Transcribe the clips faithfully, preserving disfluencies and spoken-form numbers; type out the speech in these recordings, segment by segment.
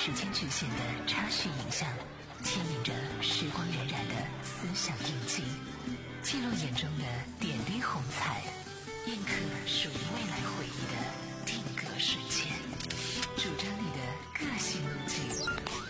时间局限的插叙影像，牵引着时光荏苒的思想印记，记录眼中的点滴红彩，印刻属于未来回忆的定格瞬间，主张你的个性路径。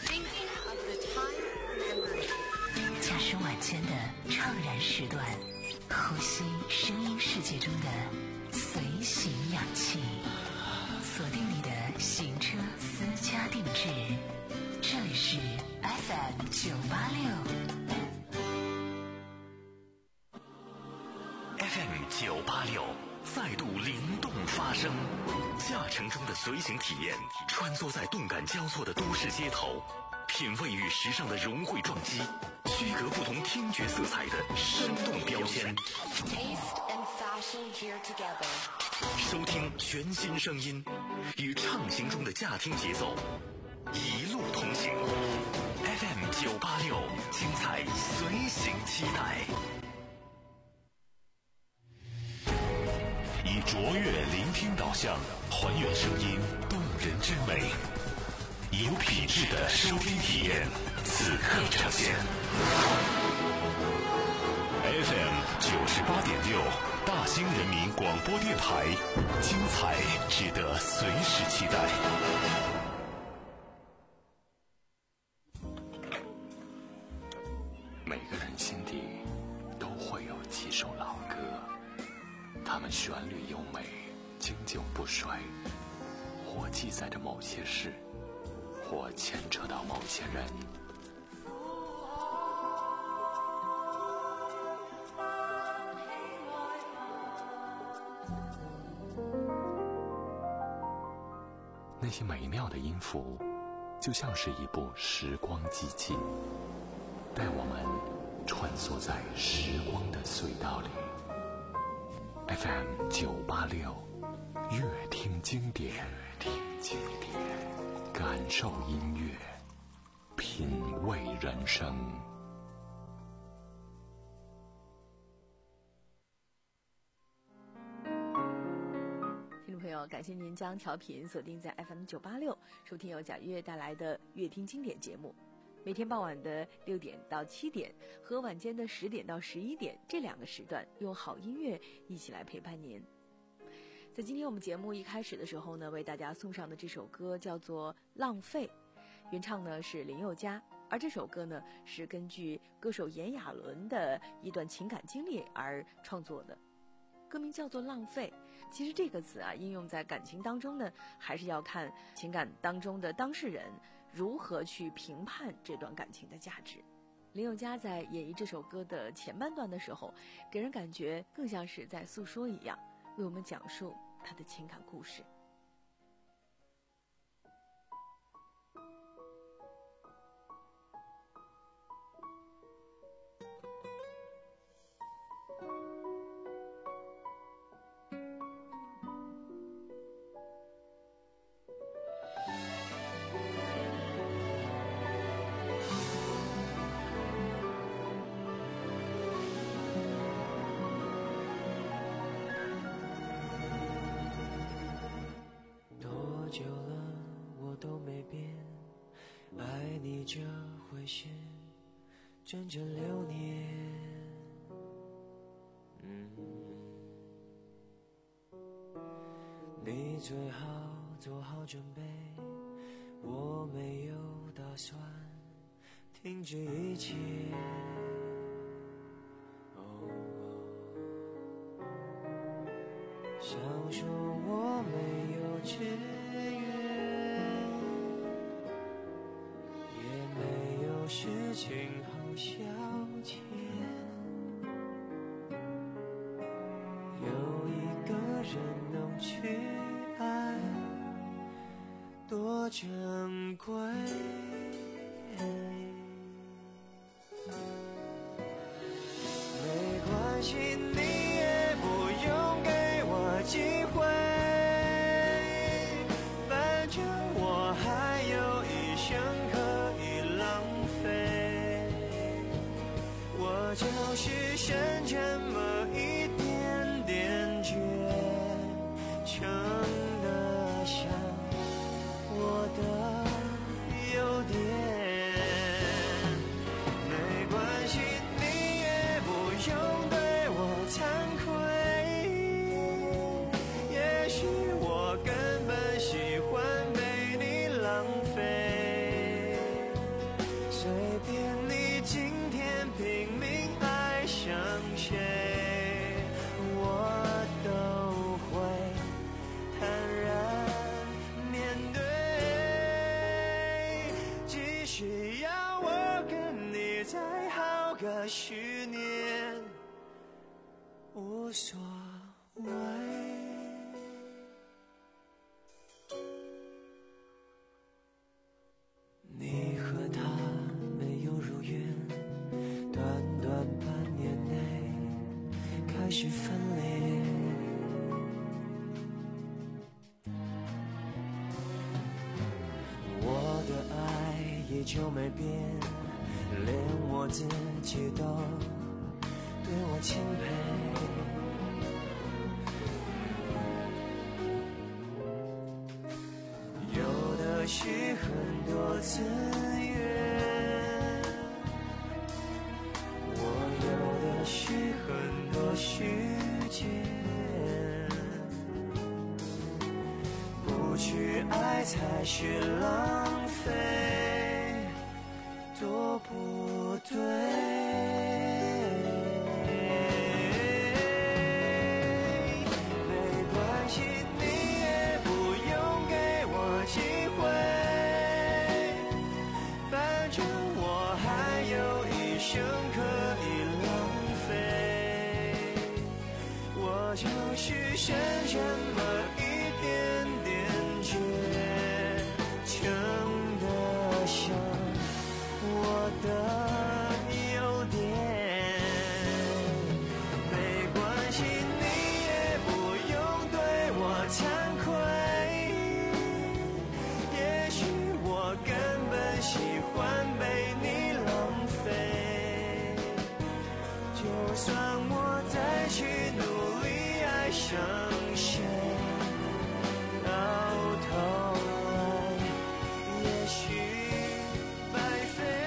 驾驶晚间的怅然时段，呼吸声音世界中的随行氧气，锁定你的行车私家定制。这里是 F M 九八六 F M 九八六再度灵动发声，驾乘中的随行体验，穿梭在动感交错的都市街头，品味与时尚的融汇撞击，区隔不同听觉色彩的生动标签， Taste and fashion here together， 收听全新声音，与畅行中的驾听节奏一路同行。 F M 九八六，精彩随行期待。以卓越聆听导向，还原声音动人之美，有品质的收听体验，此刻呈现。F M 九十八点六，大兴人民广播电台，精彩值得随时期待。 每个人心底都会有几首老歌，它们旋律优美，经久不衰，或记载着某些事，或牵扯到某些人。那些美妙的音符，就像是一部时光机器，带我们穿梭在时光的隧道里。F M 九八六，乐听经典，乐听经典，感受音乐，品味人生。 听众朋友，感谢您将调频锁定在 F M 九八六，收听由贾月带来的乐听经典节目。每天傍晚的六点到七点和晚间的十点到十一点这两个时段，用好音乐一起来陪伴您。在今天我们节目一开始的时候呢，为大家送上的这首歌叫做《浪费》，原唱呢是林宥嘉，而这首歌呢是根据歌手炎亚纶的一段情感经历而创作的。歌名叫做《浪费》，其实这个词啊，应用在感情当中呢，还是要看情感当中的当事人如何去评判这段感情的价值。林宥嘉在演绎这首歌的前半段的时候，给人感觉更像是在诉说一样，为我们讲述他的情感故事。 久了我都没变，爱你这回事整整六年。嗯，你最好做好准备，我没有打算停止一切。哦，想说我没有制约，也没有事情好消遣，有一个人能去爱，多珍贵。没关系，你也不用给我机会，反正我还有一生可以浪费，我就是剩这么一点点倔，撑得下我的许念无所谓。你和他没有如愿，短短半年内开始分裂。我的爱依旧没变，连我自己都对我钦佩。有的是很多资源，我有的是很多时间，不去爱才是浪费，多不对。就是剩这么一点点倔强的像我的优点，没关系，你也不用对我惭愧，也许我根本喜欢被你浪费，就算我再去努力爱上谁，到头来也许白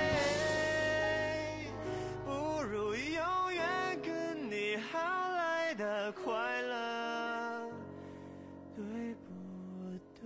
费，不如永远跟你好来的快乐，对不对？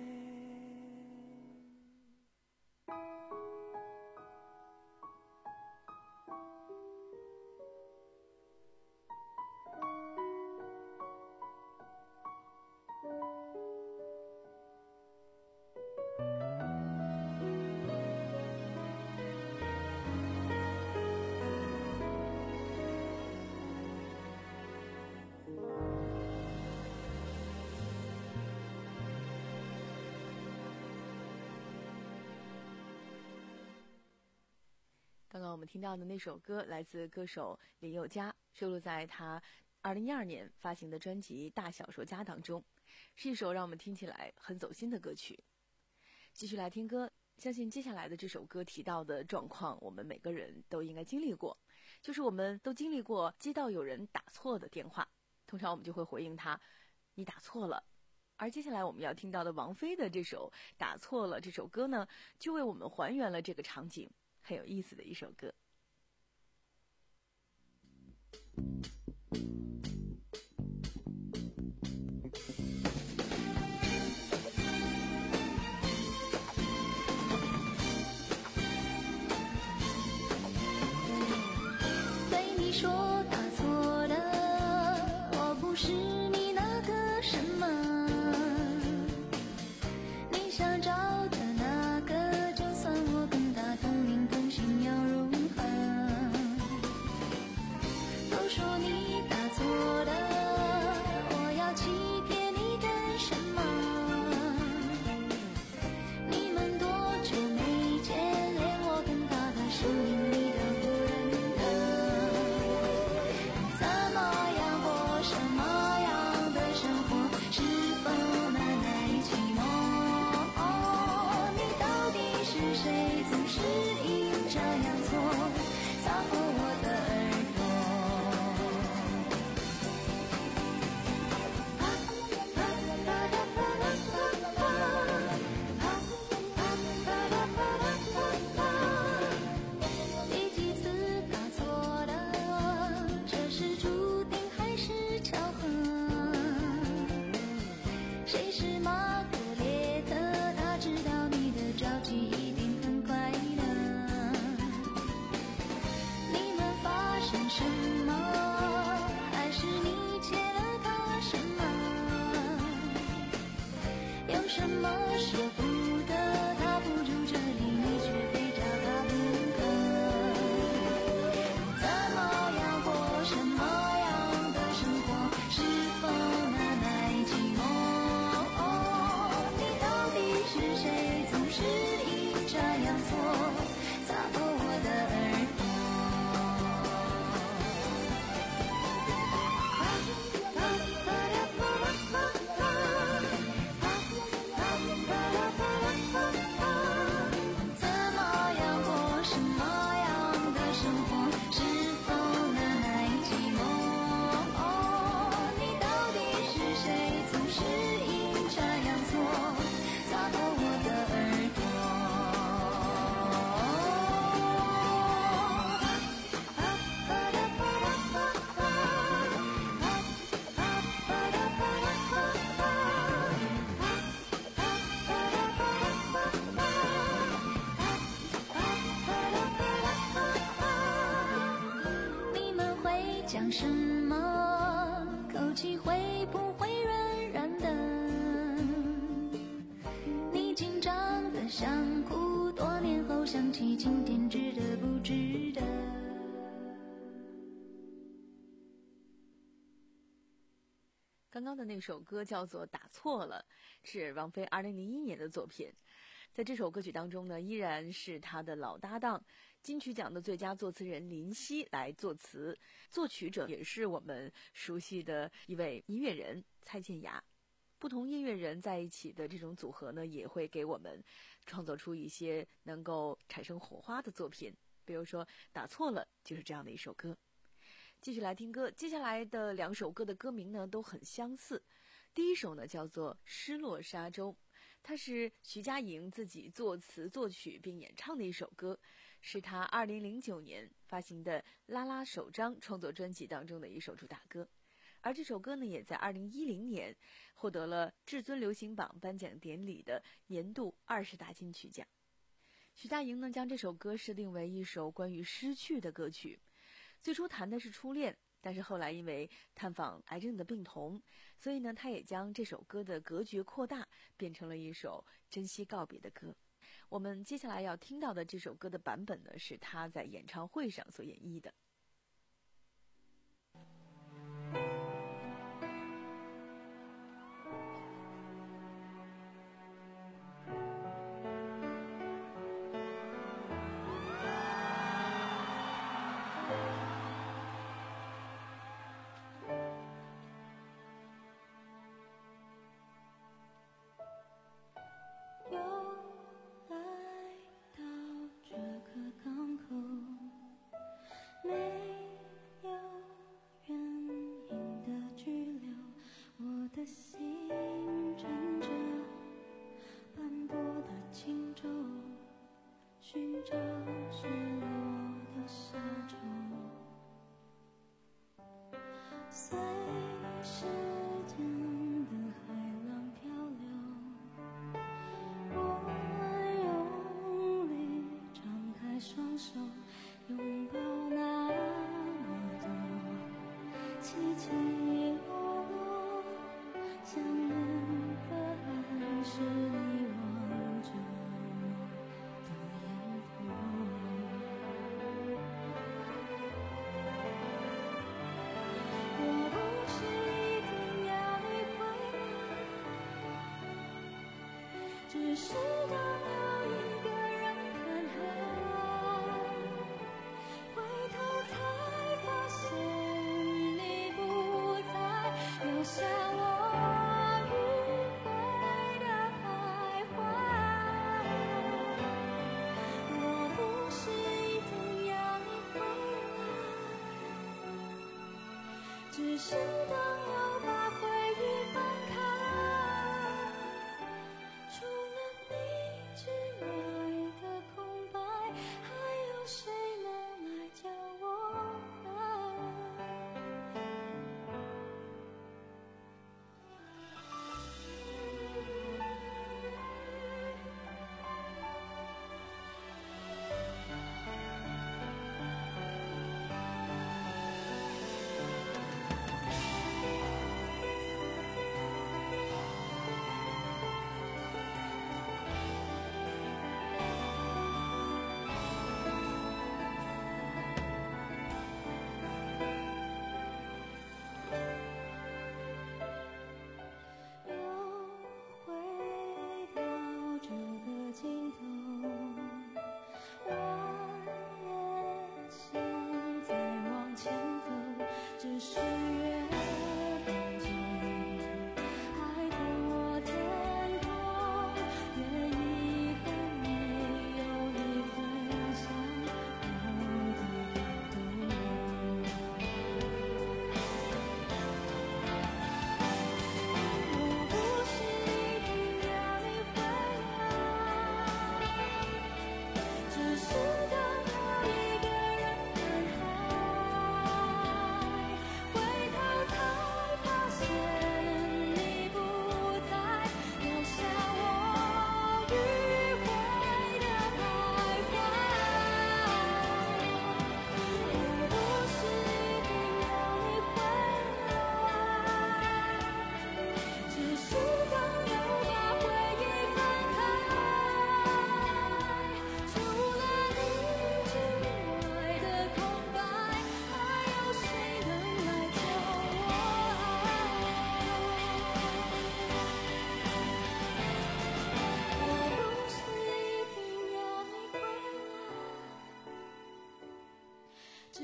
刚刚我们听到的那首歌来自歌手林宥嘉，收录在他二零一二年发行的专辑《大小说家》当中，是一首让我们听起来很走心的歌曲。继续来听歌，相信接下来的这首歌提到的状况，我们每个人都应该经历过，就是我们都经历过接到有人打错的电话，通常我们就会回应他，你打错了。而接下来我们要听到的王菲的这首《打错了》这首歌呢，就为我们还原了这个场景，很有意思的一首歌。 对你说打错了，我不是你那个什么，你想找的那个，就算我跟他同名同姓要如何？都说你打错了，我要欺骗你干什么？你们多久没见，连我跟他的声音你都不认得，怎么样过什么样的生活，是否难耐寂寞？你到底是谁，总是因这样错擦破我的耳朵。第几次打错了，这是注定还是巧合？谁是玛格丽特，他知道你的着急一定很快乐。你们发生什么？还是你欠了他什么？有什么舍不得？他不住这里，你却非找他不可。怎想什么，口气会不会软软的？你紧张的想哭，多年后想起今天值得不值得？ 刚刚的那首歌叫做《打错了》，是王菲二零零一年的作品。在这首歌曲当中呢，依然是她的老搭档金曲奖的最佳作词人林夕来作词，作曲者也是我们熟悉的一位音乐人蔡健雅。不同音乐人在一起的这种组合呢，也会给我们创作出一些能够产生火花的作品。比如说《打错了》就是这样的一首歌。继续来听歌，接下来的两首歌的歌名呢都很相似。第一首呢叫做《失落沙洲》，它是徐佳莹自己作词作曲并演唱的一首歌，是她二零零九年发行的《拉拉首张》创作专辑当中的一首主打歌。而这首歌呢也在二零一零年获得了至尊流行榜颁奖典礼的年度二十大金曲奖。徐佳莹呢将这首歌设定为一首关于失去的歌曲，最初谈的是初恋，但是后来因为探访癌症的病童，所以呢他也将这首歌的格局扩大，变成了一首珍惜告别的歌。我们接下来要听到的这首歌的版本呢是他在演唱会上所演绎的。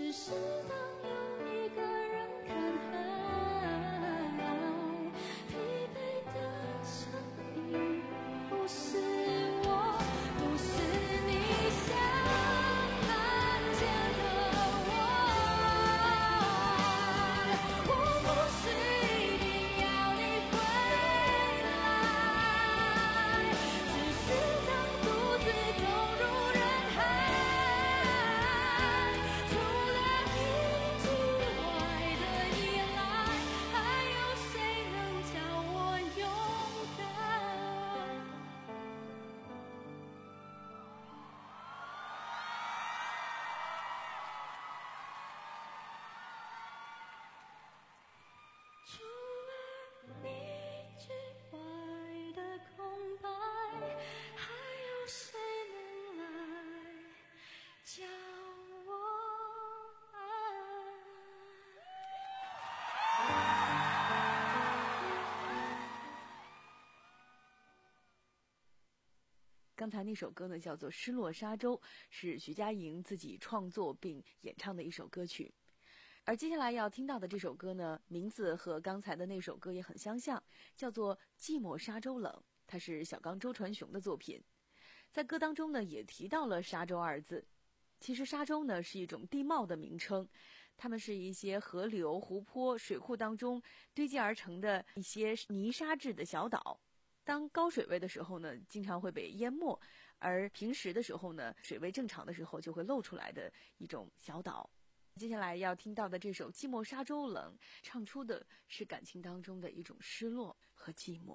只是当有一个人看海，疲惫的声音不是我，不是你想看见的我，我不是一定要你回来，只是当独自走入人海，除了你之外的依赖，还有谁能叫我勇敢？除了你之外的空白，还有谁能来叫我爱？ 刚才那首歌呢，叫做《失落沙洲》，是徐佳莹自己创作并演唱的一首歌曲。而接下来要听到的这首歌呢，名字和刚才的那首歌也很相像，叫做《寂寞沙洲冷》，它是小刚周传雄的作品。在歌当中呢，也提到了沙洲二字。其实沙洲呢是一种地貌的名称，它们是一些河流、湖泊、水库当中堆积而成的一些泥沙质的小岛。当高水位的时候呢，经常会被淹没，而平时的时候呢，水位正常的时候就会露出来的一种小岛。接下来要听到的这首《寂寞沙洲冷》，唱出的是感情当中的一种失落和寂寞。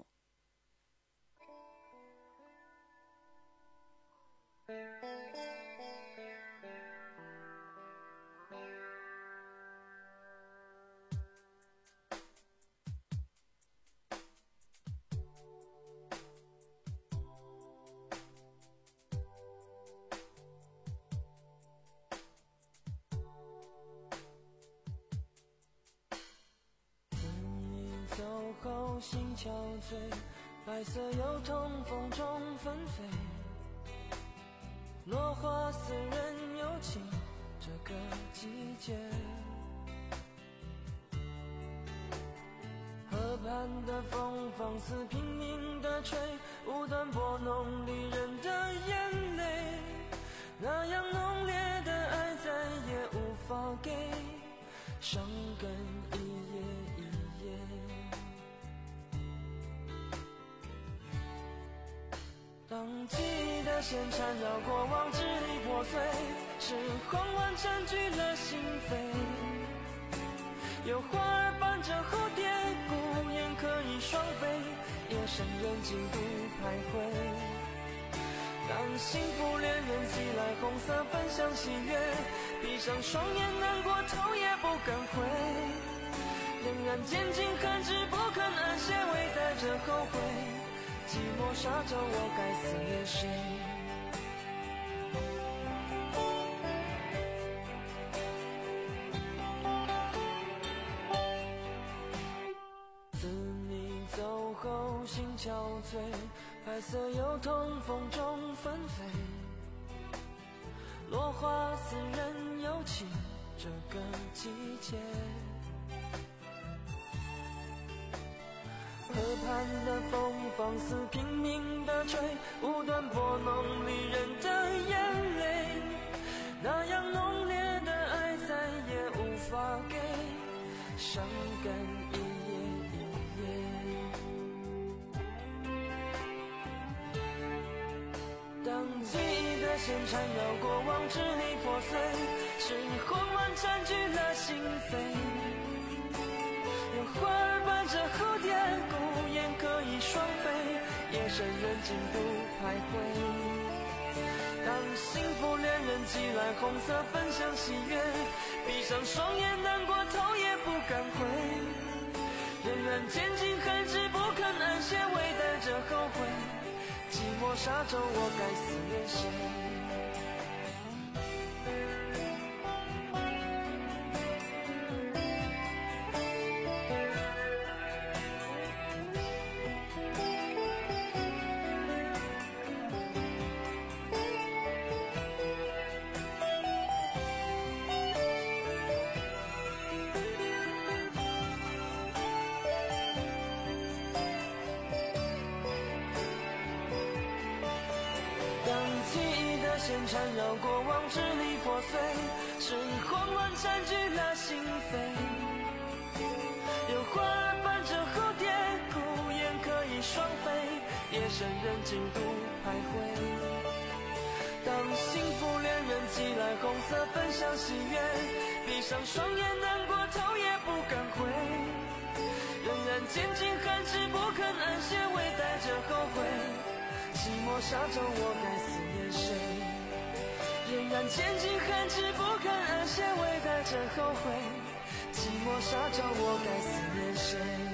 走后心憔悴，白色油桐风中纷飞，落花似人有情，这个季节。河畔的风放肆拼命地吹，无端拨弄离人的眼泪，那样浓烈的爱再也无法给，伤根一夜一夜。当记忆的线缠绕过往，支离破碎，是慌乱占据了心扉。有花儿伴着蝴蝶，孤雁可以双飞，夜深人静不徘徊。当幸福恋人寄来红色分享喜悦，闭上双眼难过头也不敢回，仍然坚尽寒枝不肯安歇，微带着后悔。寂寞沙洲，我该思念谁？自你走后心憔悴，白色油桐风中纷飞，落花似人有情，这个季节。河畔的风放肆拼命地吹，无端拨弄离人的眼泪，那样浓烈的爱再也无法给，伤感一夜一夜。当记忆的线缠绕过往，支离破碎，是慌乱占据了心扉。有花儿伴着蝴蝶，孤雁可以双飞，夜深人静不徘徊。当幸福恋人寄来红色分享喜悦，闭上双眼难过头也不敢回，仍然坚尽寒枝不肯安歇，微带着后悔。寂寞沙洲，我该思念谁？ 线缠绕过往支离破碎，是慌乱占据了心扉。有花儿伴着蝴蝶，孤雁可以双飞，夜深人静独徘徊。当幸福恋人寄来红色分享喜悦，闭上双眼难过头也不敢回，仍然坚尽寒枝不肯安歇，微带着后悔，寂寞沙洲我该思念谁？仍然坚尽寒枝不肯安歇，微带着后悔，寂寞沙洲我该思念谁？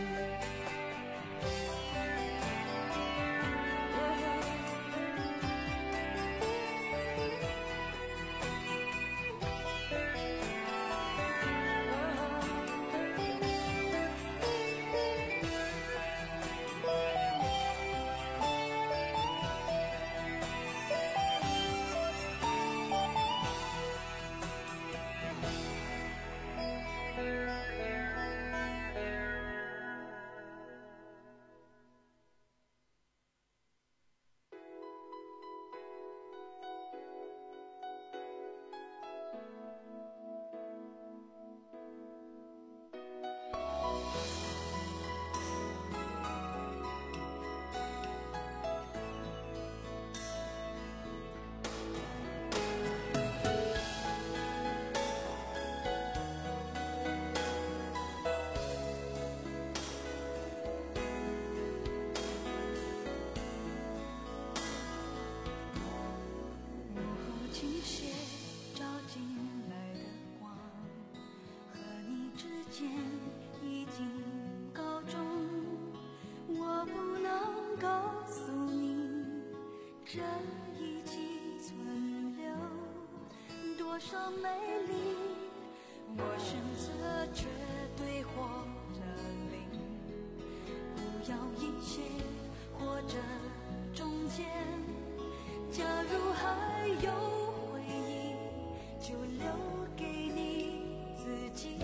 多少美丽，我选择绝对或者零，不要一些或者中间。假如还有回忆，就留给你自己。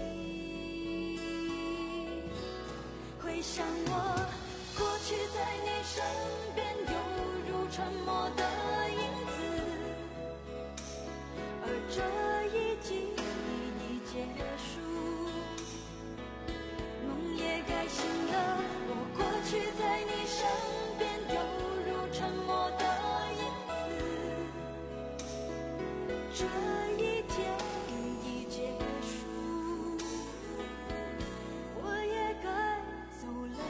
回想我过去在你身边，犹如沉默的影子。而这一季已结束，梦也该醒了。我过去在你身边，犹如沉默的影子。这一天已结束，我也该走了。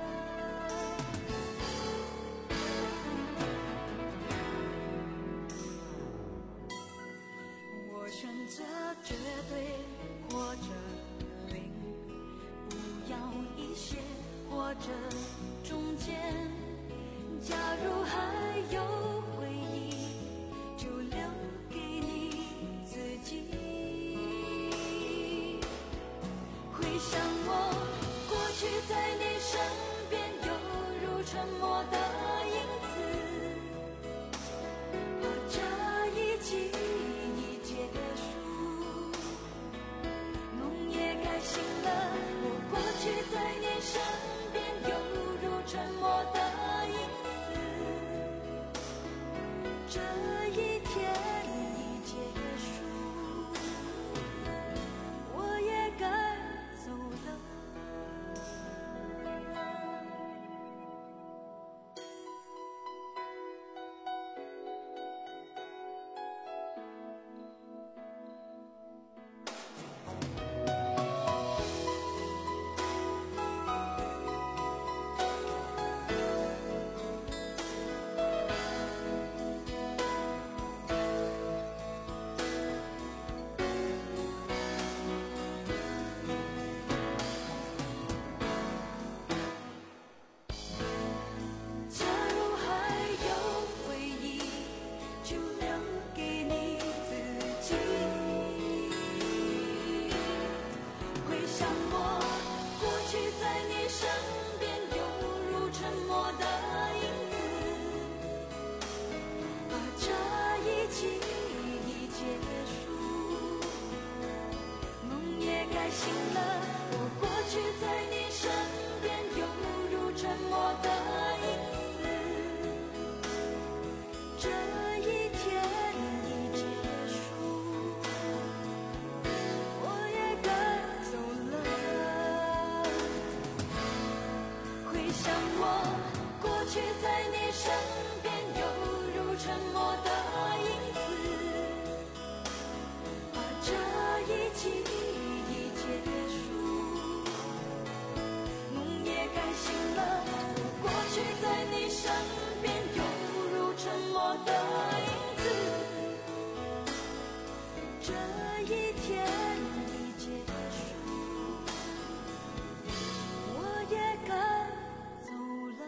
我选择绝对或者零，不要一些或者中间。假如还有回忆，就留给你自己。回想我过去在你身边，犹如沉默的影子。而这一季结束，梦也该醒了。我过去在你身边，犹如沉默的影子。这一天已结束，我也该走了。 去在你身边，犹如沉默的影子，把这一季已结束。梦也该醒了，过去在你身边，犹如沉默的影子，这一天已结束，我也该走了。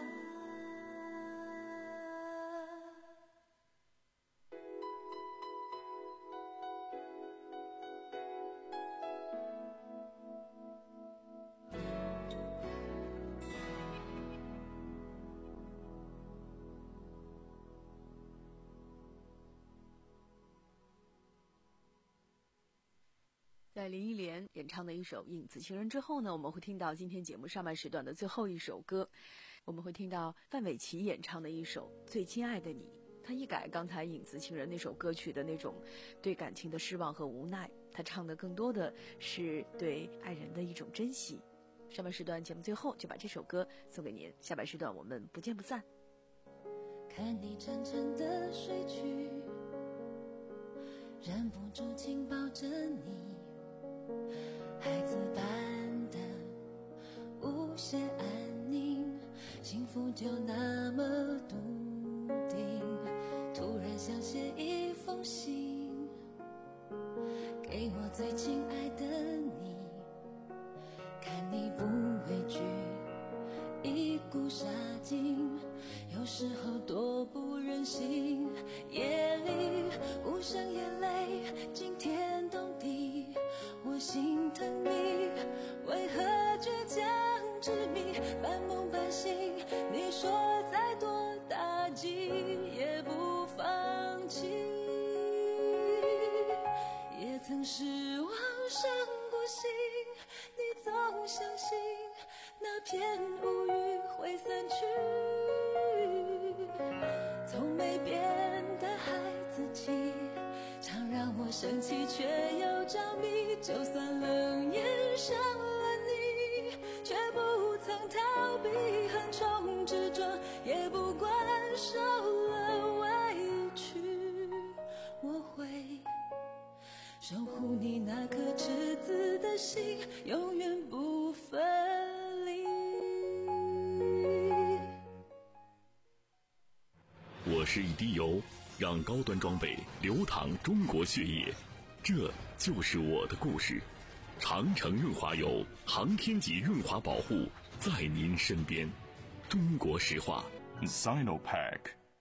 在林忆莲演唱的一首《影子情人》之后呢，我们会听到今天节目上半时段的最后一首歌，我们会听到范玮琪演唱的一首《最亲爱的你》。他一改刚才《影子情人》那首歌曲的那种对感情的失望和无奈，他唱的更多的是对爱人的一种珍惜。上半时段节目最后就把这首歌送给您，下半时段我们不见不散。 看你沉沉的睡去，忍不住紧抱着你，孩子般的无限安宁，幸福就那么笃定。突然想写一封信，给我最亲爱的你，看你不畏惧一股杀劲，有时候多不忍心，夜里无声眼泪惊天动地，我心疼你为何倔强执迷，半梦半醒，你说再多打击也不放弃，也曾失望伤过心，你总相信那片乌云会散去，从没变的孩子气，常让我生气却又着迷，就算冷眼伤了你，却不曾逃避横冲直撞，也不管受了委屈，我会守护你那颗赤子的心，永远不分离。 我是一滴油，让高端装备流淌中国血液，这就是我的故事。长城润滑油，航天级润滑保护，在您身边。中国石化 Sinopec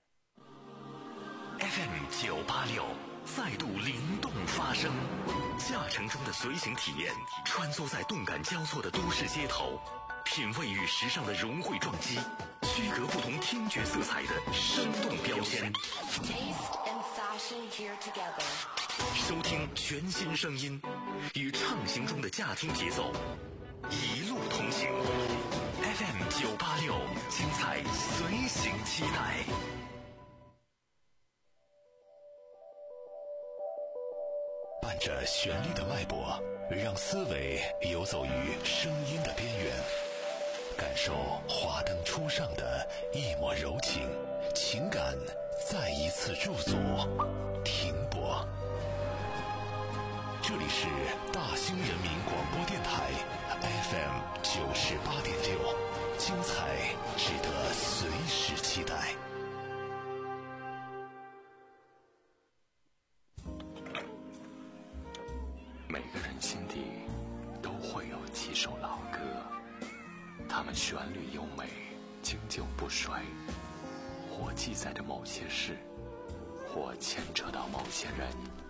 F M 九八六再度灵动发声，驾乘中的随行体验，穿梭在动感交错的都市街头，品味与时尚的融汇撞击，区隔不同听觉色彩的生动标签。 Taste and fashion here together. 收听全新声音，与畅行中的驾听节奏，一路同行。F M 九八六，精彩随行期待。伴着旋律的脉搏，让思维游走于声音的边缘，感受华灯初上的一抹柔情，情感再一次驻足停泊。这里是大兴人民广播电台 F M 九十八点六，精彩值得随时期待。 每个人心底都会有几首老歌，它们旋律优美，经久不衰，或记载着某些事，或牵扯到某些人。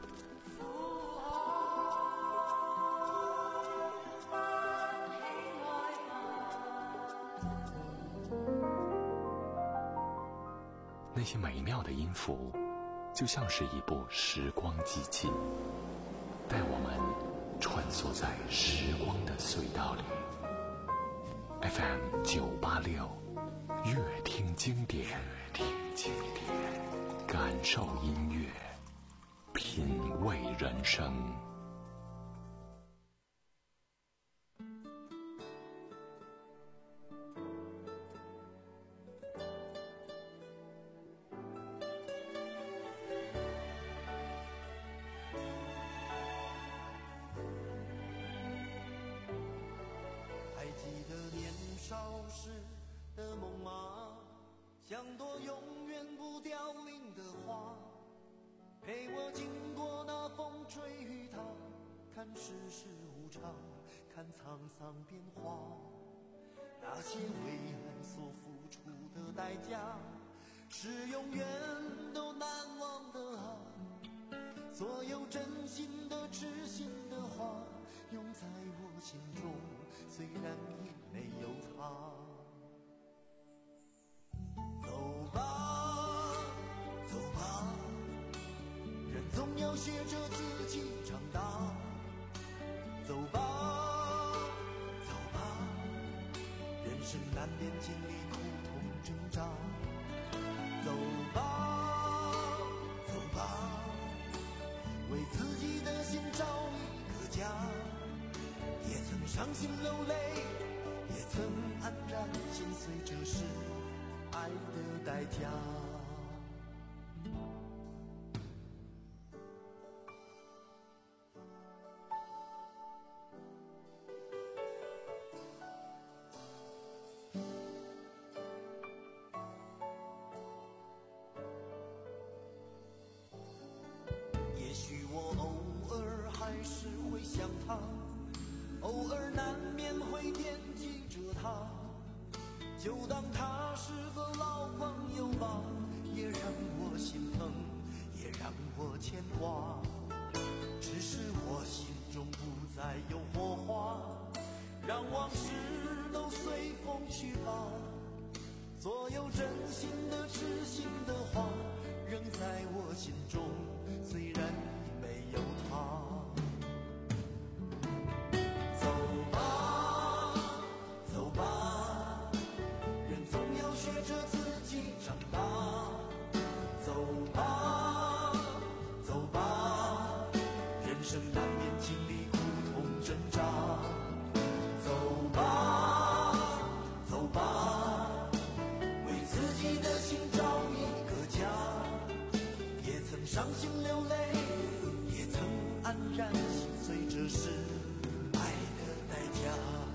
那些美妙的音符，就像是一部时光机器，带我们穿梭在时光的隧道里。F M 九八六，乐听经典，听经典，感受音乐，品味人生。 消失的梦吗？像朵永远不凋零的花，陪我经过那风吹雨打，看世事无常，看沧桑变化。那些为爱所付出的代价，是永远都难忘的啊！所有真心的痴心的话，永在我心中，虽然已没有他。走吧，走吧，人总要学着自己长大。走吧，走吧，人生难免经历苦痛挣扎。走吧，走吧，为自己的心找一个家。也曾伤心流泪，也曾黯然心碎，这是爱的代价。也许我偶尔还是会想他，偶尔难免会惦记着他，就当他是个老朋友吧，也让我心疼，也让我牵挂。只是我心中不再有火花，让往事都随风去吧。所有真心的痴心的话，仍在我心中，虽然已没有他。走吧，走吧，人总要学着自己长大。走吧，走吧，人生难免经历苦痛挣扎。走吧，走吧，为自己的心找一个家。也曾伤心流泪，也曾黯然心碎，这是爱的代价。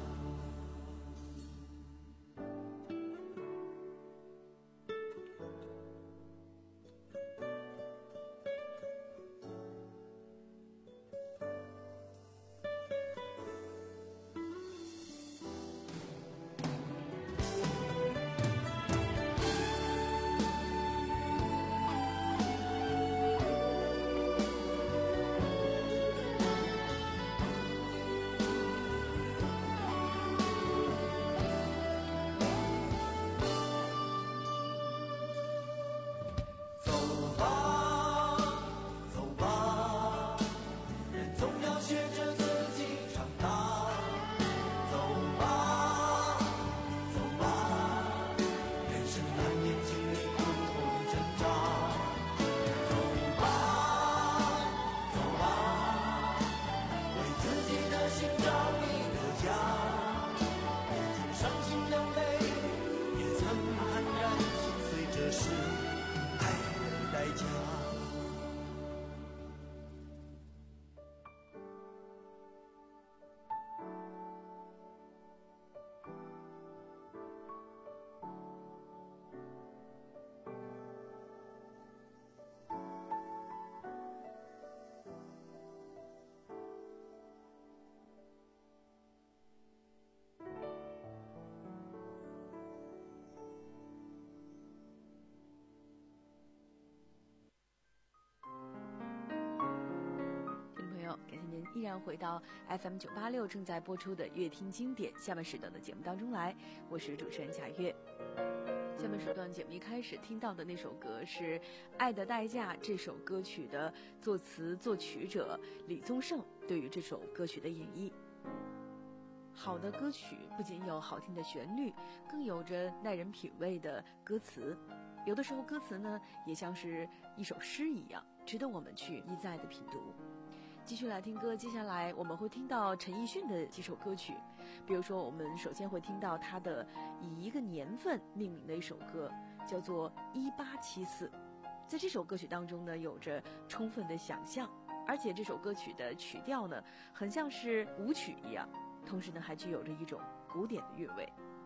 感谢您依然回到 F M 九八六正在播出的乐听经典下半时段的节目当中来，我是主持人贾月。下面时段节目一开始听到的那首歌是《爱的代价》，这首歌曲的作词作曲者李宗盛对于这首歌曲的演绎。好的歌曲不仅有好听的旋律，更有着耐人品味的歌词，有的时候歌词呢也像是一首诗一样，值得我们去一再的品读。继续来听歌，接下来我们会听到陈奕迅的几首歌曲，比如说我们首先会听到他的以一个年份命名的一首歌，叫做一八七四。在这首歌曲当中呢，有着充分的想象，而且这首歌曲的曲调呢很像是舞曲一样，同时呢还具有着一种古典的韵味。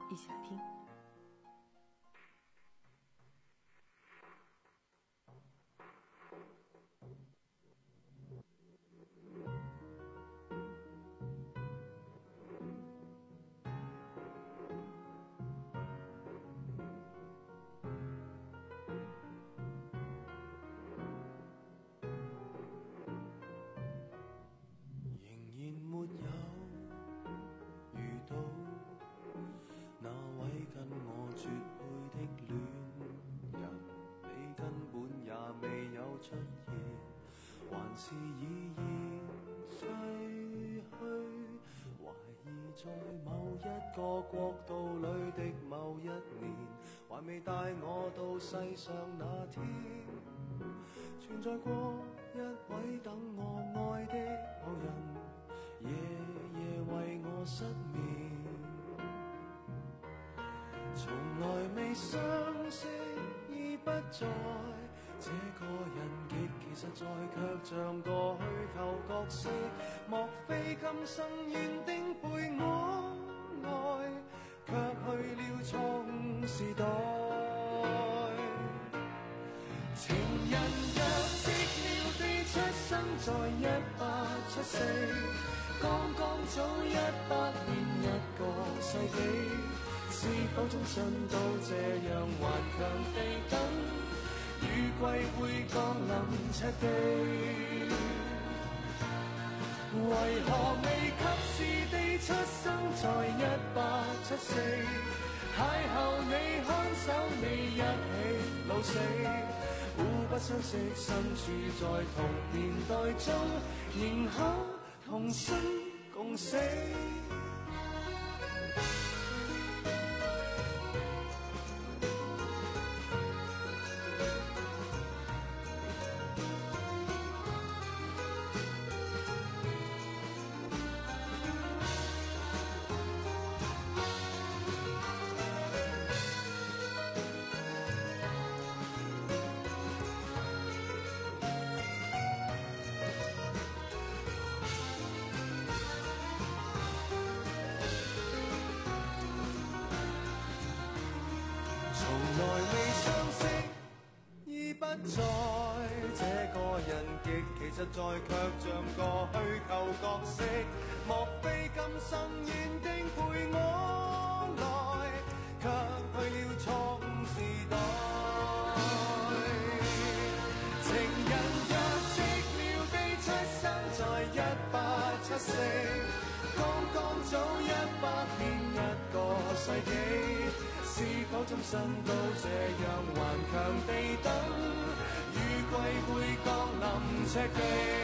一起来听。 出現，還是已然逝去。懷疑在某一個國度裏的某一年，還未帶我到世上那天，存在過一位等我愛的某人，夜夜為我失眠。從來未相識，已不在。這個人極其實在，卻像個虛構角色。莫非今生原定陪我愛，卻去了錯誤時代。情人若寂寥地出生在一八七四，剛剛早一百年一個世紀，是否終身都這樣頑強地等？雨季會降臨赤地，為何未及時地出生在一八七四？邂逅你看守你一起老死，互不相識，身處在同年代中，仍可同生共死。從來未相識，已不在。這個人極其實在，卻像個虛構角色。莫非今生原定陪我來，卻去了錯誤時代。情人若寂寥地出生在一八七四，剛剛早一百年一個世紀。是否終身都這樣頑強地等？雨季會降臨赤地，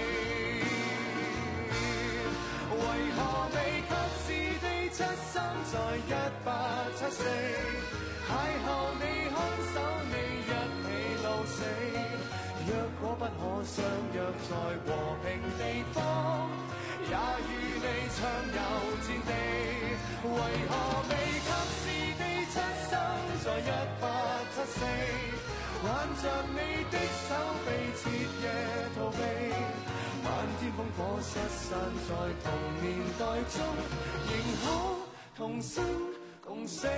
為何未及時地出生在一八七四？邂逅你看守你一起老死，若果不可相約在和平地方，也與你暢遊戰地。為何未及時地出生在一八七四，挽着你的手臂徹夜逃避，漫天烽火失散在同年代中，仍可同生共死。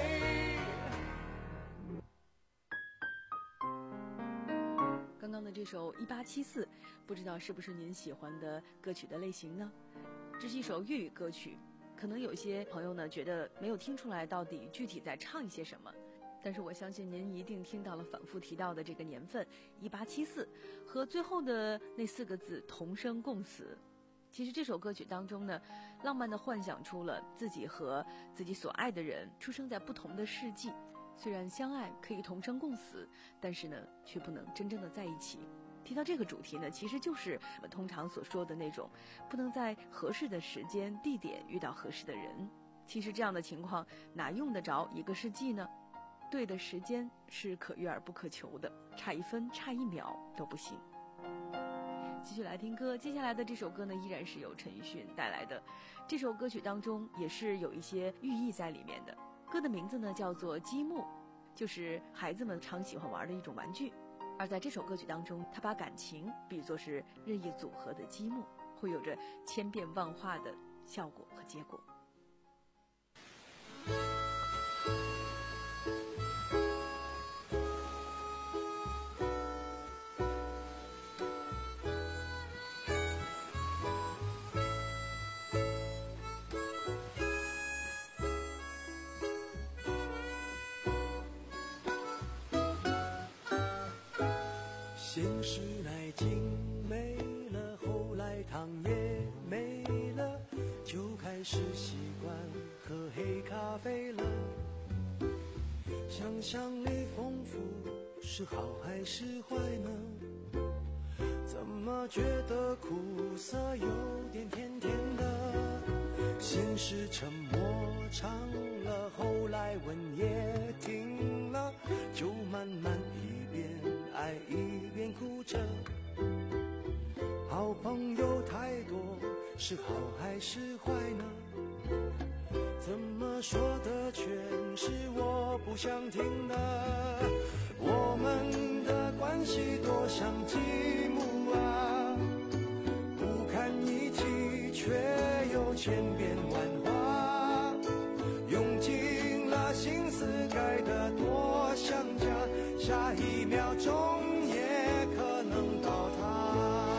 刚刚的这首一八七四，不知道是不是您喜欢的歌曲的类型呢？这是一首粤语歌曲，可能有些朋友呢觉得没有听出来到底具体在唱一些什么，但是我相信您一定听到了反复提到的这个年份一八七四和最后的那四个字同生共死。其实这首歌曲当中呢，浪漫地幻想出了自己和自己所爱的人出生在不同的世纪，虽然相爱可以同生共死，但是呢却不能真正的在一起。提到这个主题呢，其实就是我们通常所说的那种不能在合适的时间地点遇到合适的人。其实这样的情况哪用得着一个世纪呢？对的时间是可遇而不可求的，差一分差一秒都不行。继续来听歌，接下来的这首歌呢，依然是由陈奕迅带来的。这首歌曲当中也是有一些寓意在里面的。歌的名字呢叫做积木，就是孩子们常喜欢玩的一种玩具。而在这首歌曲当中，他把感情比作是日益组合的积木，会有着千变万化的效果和结果。 现实已经没了，后来糖也没了，就开始习惯喝黑咖啡了。想象力丰富是好还是坏呢？怎么觉得苦涩有点甜甜的？先是沉默长了，后来吻也停了，就慢慢一边爱一边哭着。好朋友太多是好还是坏呢？怎么说的全是我不想听的？我们的关系多像积木啊，不堪一击却又千变万化，用尽了心思盖得多像家，下一秒钟也可能倒塌。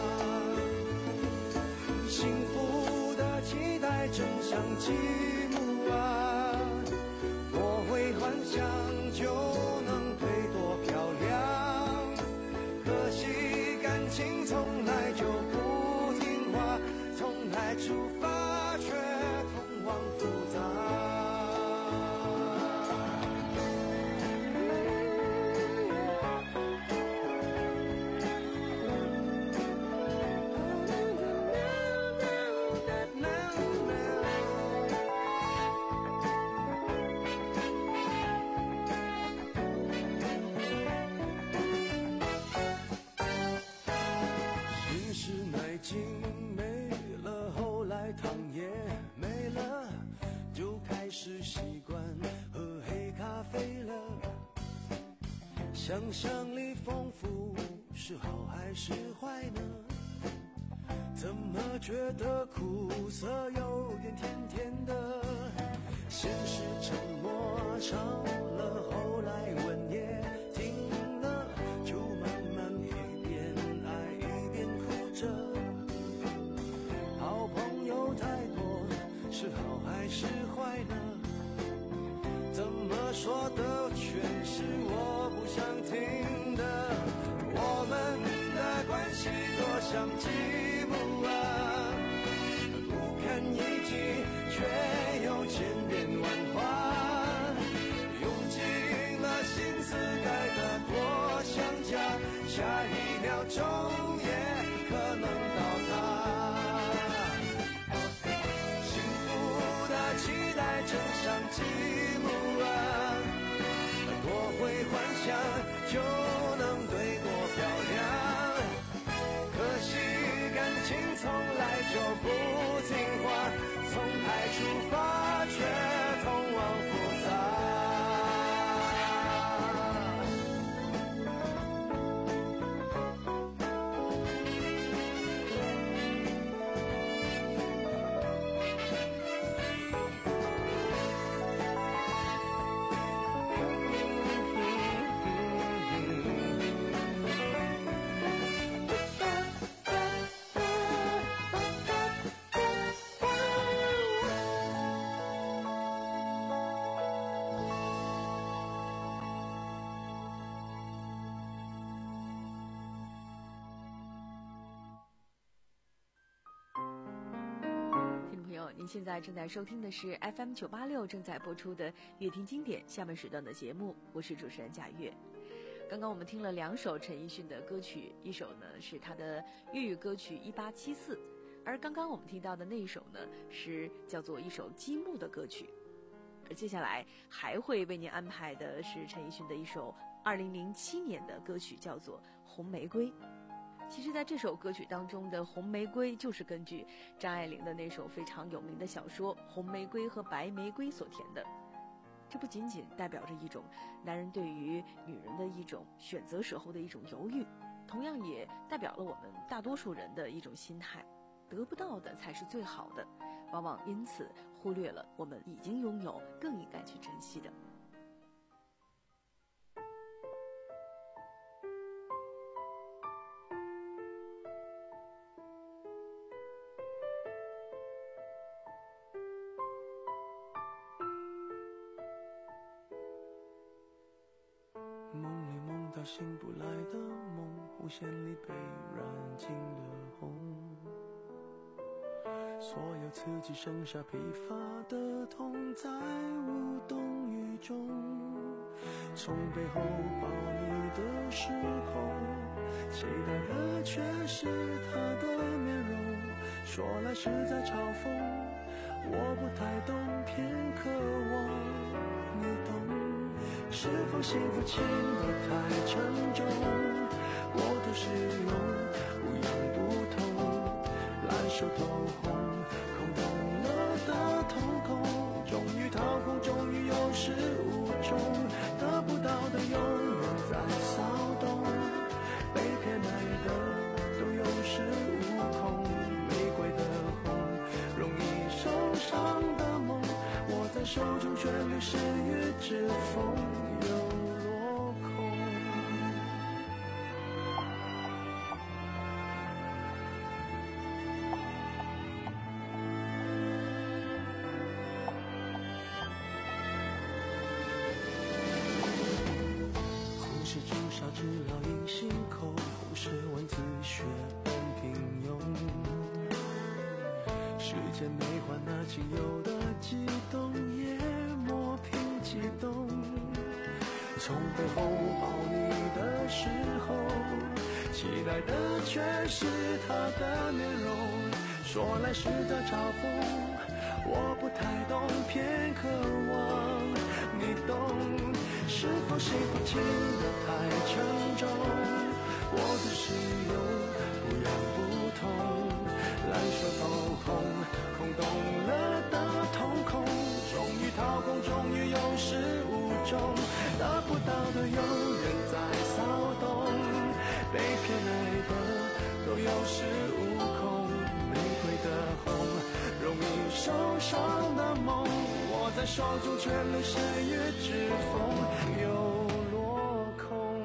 幸福的期待正像积木啊，我会幻想就能对多漂亮，可惜感情从来就不听话，从来出发却通往复杂。心事已经没了，后来糖也没了，就开始习惯喝黑咖啡了。想象力丰富是好还是坏呢？怎么觉得苦涩有点甜甜的？先是沉默长了，后来吻也停了，就慢慢一边爱一边哭着。好朋友太多是好还是坏呢？怎么说的全是我不想听的？我们的关系多像积木啊，不堪一击却又千变万化，用尽了心思盖得多像家，下一秒钟也可能倒塌。幸福的期待正像积木啊，多会幻想就能对多漂亮，可惜感情从来就不听话，从爱出发却通往复杂。 您现在正在收听的是 F M 九八六正在播出的乐听经典下半时段的节目，我是主持人贾月。刚刚我们听了两首陈奕迅的歌曲，一首呢是他的粤语歌曲一八七四，而刚刚我们听到的那一首呢是叫做一首积木的歌曲。而接下来还会为您安排的是陈奕迅的一首二零零七年的歌曲，叫做《红玫瑰》。其实在这首歌曲当中的红玫瑰就是根据张爱玲的那首非常有名的小说《红玫瑰和白玫瑰》所填的。这不仅仅代表着一种男人对于女人的一种选择时候的一种犹豫，同样也代表了我们大多数人的一种心态，得不到的才是最好的，往往因此忽略了我们已经拥有更应该去珍惜的。 梦里梦到醒不来的梦无限里被燃尽的红，所有刺激剩下疲乏的痛，在无动于衷。从背后抱你的时候，期待的却是他的面容，说来是在嘲讽，我不太懂，偏渴望你懂。是否幸福轻得太沉重，我都是用不痒不痛，烂熟透红，空洞了的瞳孔，终于掏空，终于有始无终，得不到的永远在骚动，被偏爱的都有恃无恐，玫瑰的红，容易受伤的梦，握在手中旋律是与指缝又落空。护士注射治疗隐形口，护士文字血本平庸，时间没换那仅有的激动，也磨平激动。从背后抱你的时候，期待的却是他的面容，说来是在嘲讽，我不太懂，偏渴望你懂。是否幸福轻得太沉重，我的使用不痒不痛，烂熟透空，空洞了的瞳孔，终于掏空，终于有始无终，得不到的永远在骚动，被偏爱的都有恃无恐，玫瑰的红，容易受伤的梦，握在手中却流失于指缝又落空。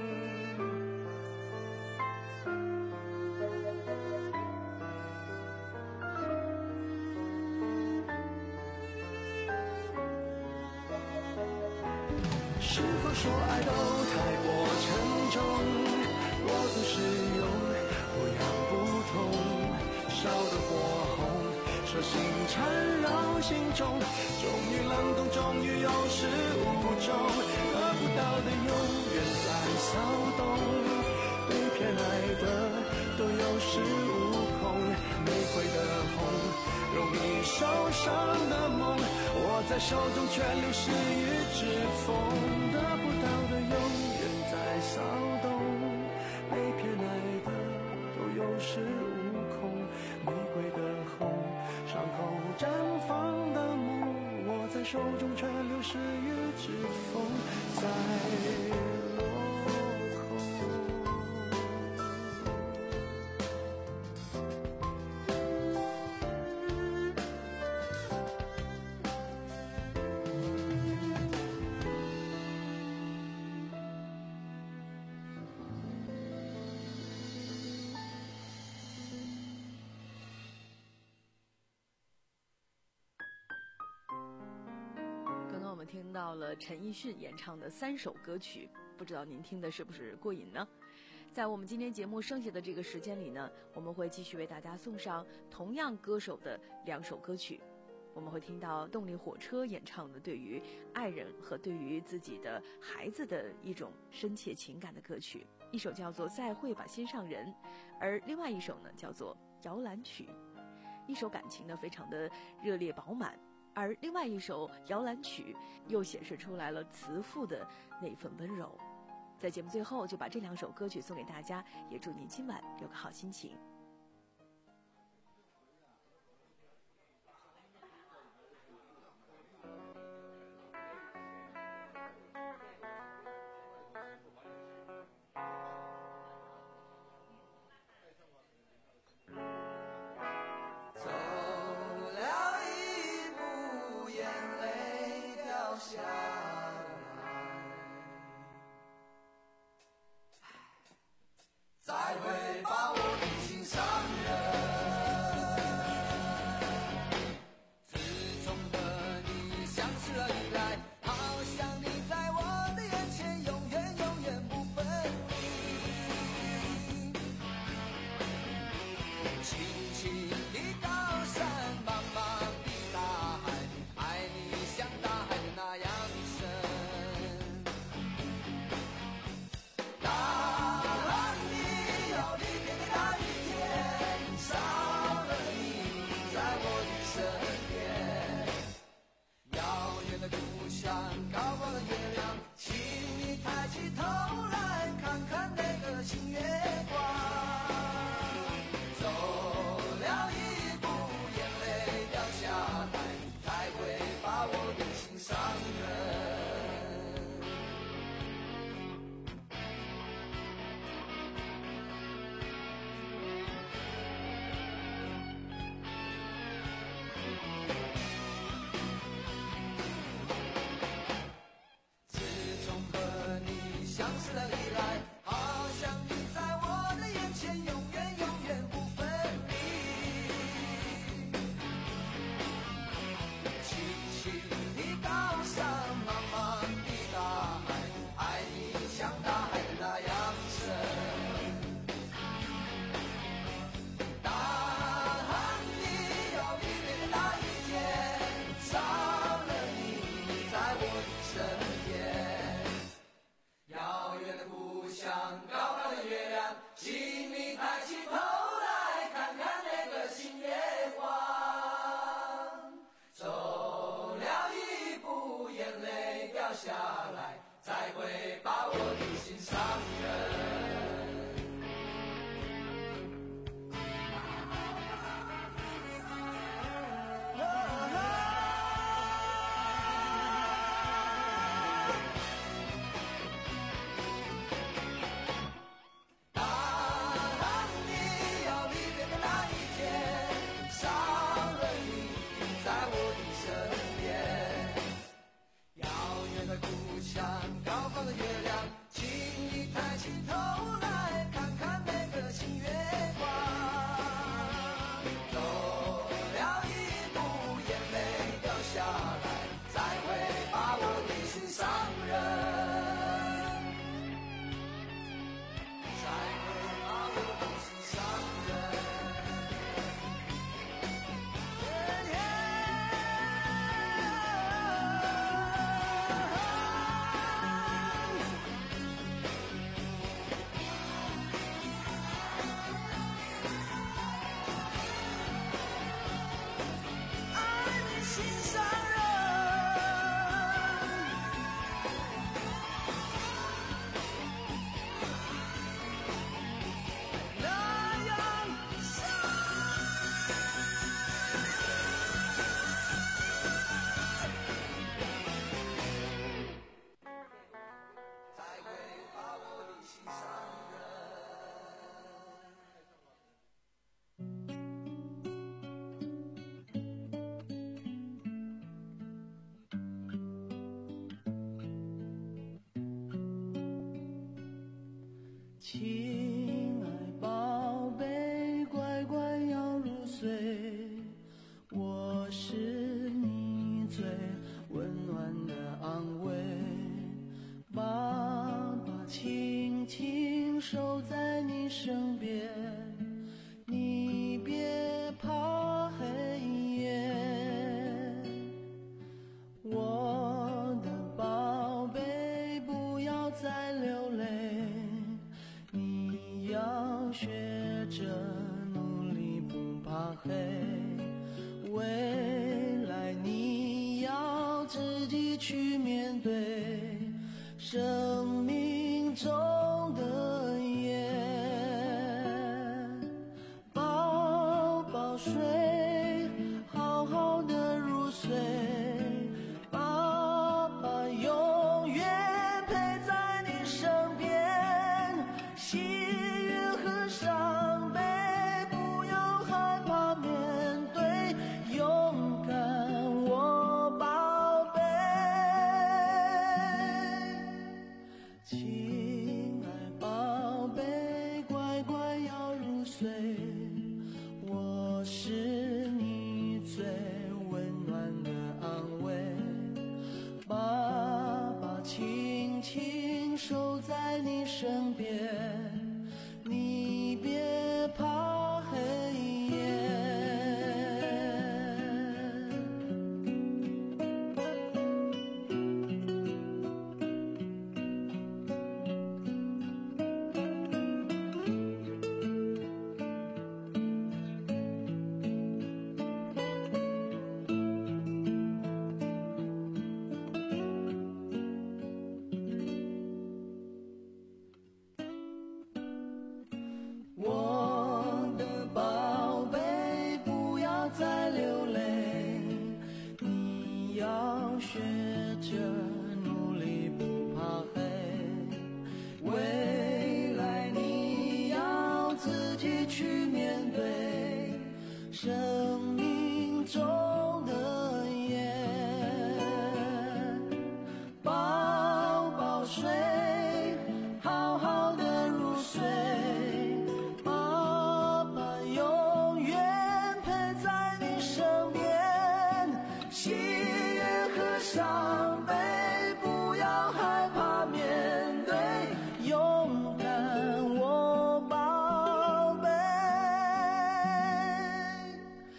是否说爱都太过沉重，过度使用不痒不痛，烧得火红，手心缠绕心中，终于冷冻，终于有始无终，得不到的永远在骚动，被偏爱的都有恃无恐，玫瑰的红，容易受伤的梦，握在手中却流失于指缝，得不到的永远在骚动，被偏爱的都有恃无恐，玫瑰的红，伤口绽放的梦，握在手中却流失于指缝，在落空。 听到了陈奕迅演唱的三首歌曲，不知道您听的是不是过瘾呢？在我们今天节目剩下的这个时间里呢，我们会继续为大家送上同样歌手的两首歌曲。我们会听到动力火车演唱的对于爱人和对于自己的孩子的一种深切情感的歌曲，一首叫做《再会吧心上人》，而另外一首呢叫做《摇篮曲》，一首感情呢非常的热烈饱满，而另外一首《摇篮曲》又显示出来了慈父的那份温柔。在节目最后就把这两首歌曲送给大家，也祝您今晚有个好心情。 再会吧，我的心上高高的月亮，请你抬起头来看看那个新月光。走了一步，眼泪掉下来，才会把我的心上人。高高的月亮，请你抬起头来看看那个新月光。走了一步，眼泪掉下来，才会把我的心上人，才会把我的心上人。亲爱宝贝，乖乖要入睡，我是你最温暖的安慰。爸爸轻轻守在你身边，你别怕黑夜。我的宝贝，不要再流泪，你要学着努力不怕黑，未来你要自己去面对生命中的夜。宝宝睡，好好的入睡，爸爸永远陪在你身边，喜悦和伤悲不要害怕面对，勇敢我宝贝。亲爱宝贝，乖乖要入睡，我是你最温暖的安慰。爸爸轻轻守在你身边，你别怕黑夜。我的宝贝，不要再流泪，你要学着努力不怕黑，未来你要自己去面对生命中的夜。宝宝睡，好好的入睡，爸爸永远陪在你身边，喜悦和伤悲不要害怕面对，勇敢我宝贝。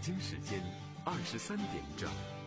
京时间二十三点整。